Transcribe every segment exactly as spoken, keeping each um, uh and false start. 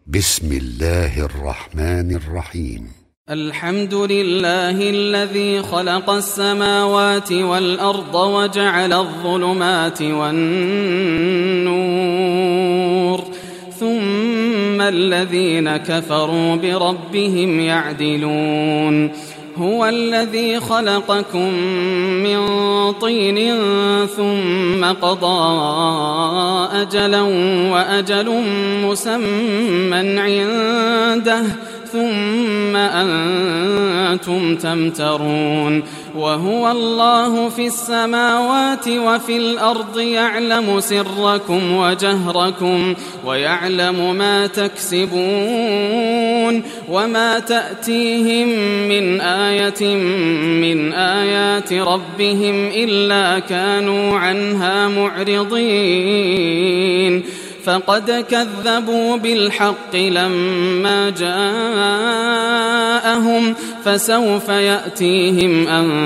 بسم الله الرحمن الرحيم. الحمد لله الذي خلق السماوات والأرض وجعل الظلمات والنور ثم الذين كفروا بربهم يعدلون. هو الذي خلقكم من طين ثم قضى أجلا وأجل مسمى عنده ثم أنتم تمترون. وهو الله في السماوات وفي الأرض يعلم سركم وجهركم ويعلم ما تكسبون وما تأتيهم من آية من آيات ربهم إلا كانوا عنها معرضين. فقد كذبوا بالحق لما جاءهم فسوف يأتيهم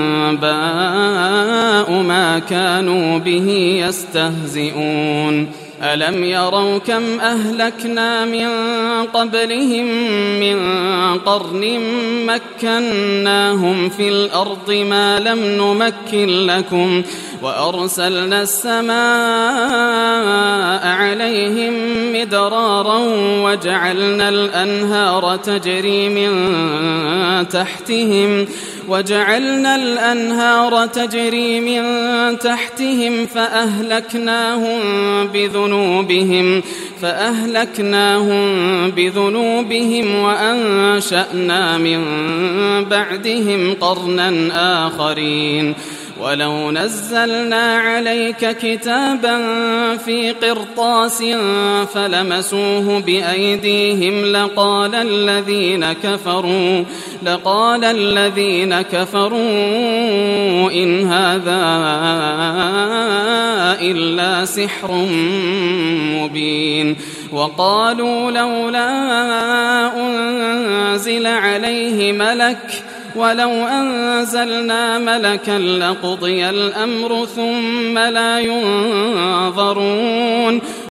أنباء ما كانوا به يستهزئون. ألم يروا كم أهلكنا من قبلهم من قرن مكناهم في الأرض ما لم نمكن لكم وأرسلنا السماء عليهم مدرارا وجعلنا الأنهار تجري من تحتهم وجعلنا الأنهار تجري من تحتهم فأهلكناهم بذنوبهم فأهلكناهم بذنوبهم وأنشأنا من بعدهم قرنا آخرين. ولو نزلنا عليك كتابا في قرطاس فلمسوه بأيديهم لقال الذين كفروا لقال الذين كفروا إن هذا إلا سحر مبين. وقالوا لولا أنزل عليه ملك ولو أنزلنا ملكا لقضي الأمر ثم لا ينظرون.